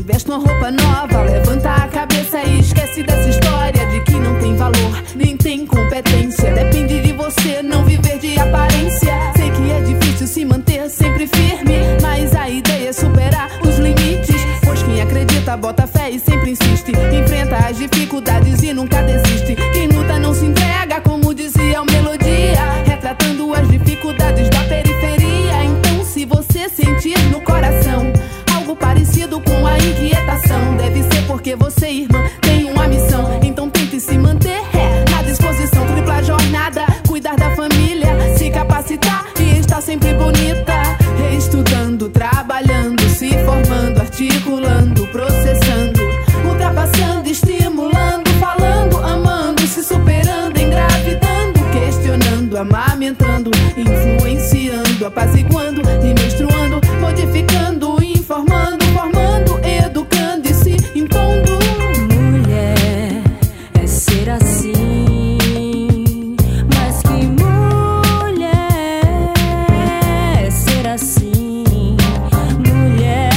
veste uma roupa nova, levanta a cabeça e esquece dessa história de que não tem valor, nem tem competência. Depende de você não viver de aparência. Sei que é difícil se manter sempre firme, mas a ideia é superar os limites, pois quem acredita bota fé e sempre insiste. Enfrenta as dificuldades e nunca desiste. Quem luta não se entrega, como dizia o Melodia, retratando as dificuldades da periferia. Então se você sentir no coração algo parecido com a inquietação, deve ser porque você, irmã, tem uma missão. Então tente se manter na disposição. Tripla jornada, cuidar da família, se capacitar e estar sempre bonita. Estudando, trabalhando, se formando, articulando, processando, ultrapassando, estimulando, falando, amando, se superando, engravidando, questionando, amamentando, influenciando, apaziguando e menstruando, modificando, informando, formando, educando e se impondo. Mulher é ser assim, mas que mulher é ser assim. Mulher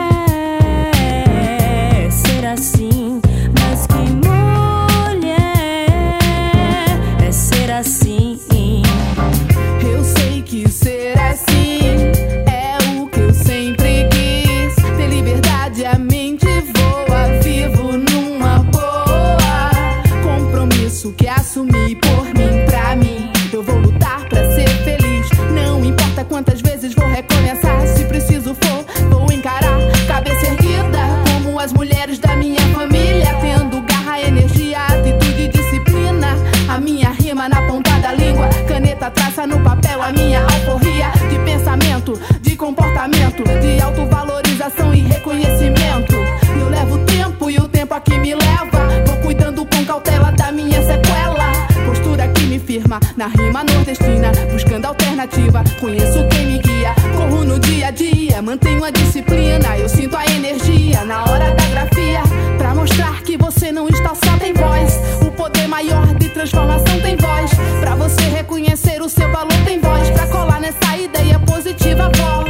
é ser assim, mas que mulher é ser assim. Eu sei que ser assim é o que eu sempre quis. Ter liberdade, a mente voa, vivo numa boa. Compromisso que assumi por mim, pra mim. Eu vou lutar pra ser feliz. Não importa quantas vezes vou recomeçar, se preciso for, vou encarar. Cabeça erguida, como as mulheres da minha família, tendo garra, energia, atitude e disciplina. A minha rima na ponta da língua, caneta traça no papel a minha alforria de pensamento, de comportamento, de autovalorização e reconhecimento. Eu levo o tempo e o tempo aqui me leva, vou cuidando com cautela da minha sequela. Postura que me firma na rima nordestina, buscando alternativa, conheço quem me guia. Corro no dia a dia, mantenho a disciplina. Eu sinto a energia na hora da grafia, pra mostrar que você não está só, tem voz. O poder maior de transformação tem voz. Pra você reconhecer o seu valor tem voz. Pra colar nessa ideia positiva, voz.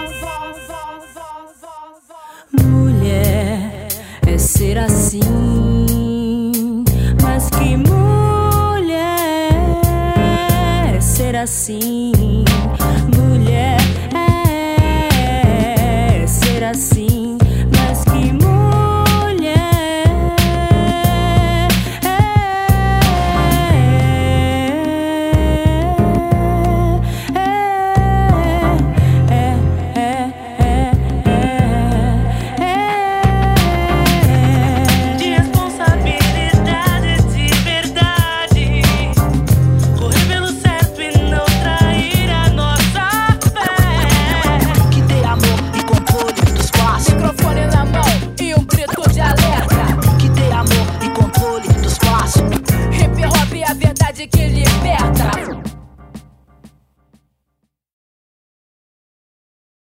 Mulher é ser assim, mas que mulher é ser assim. Mulher é ser assim.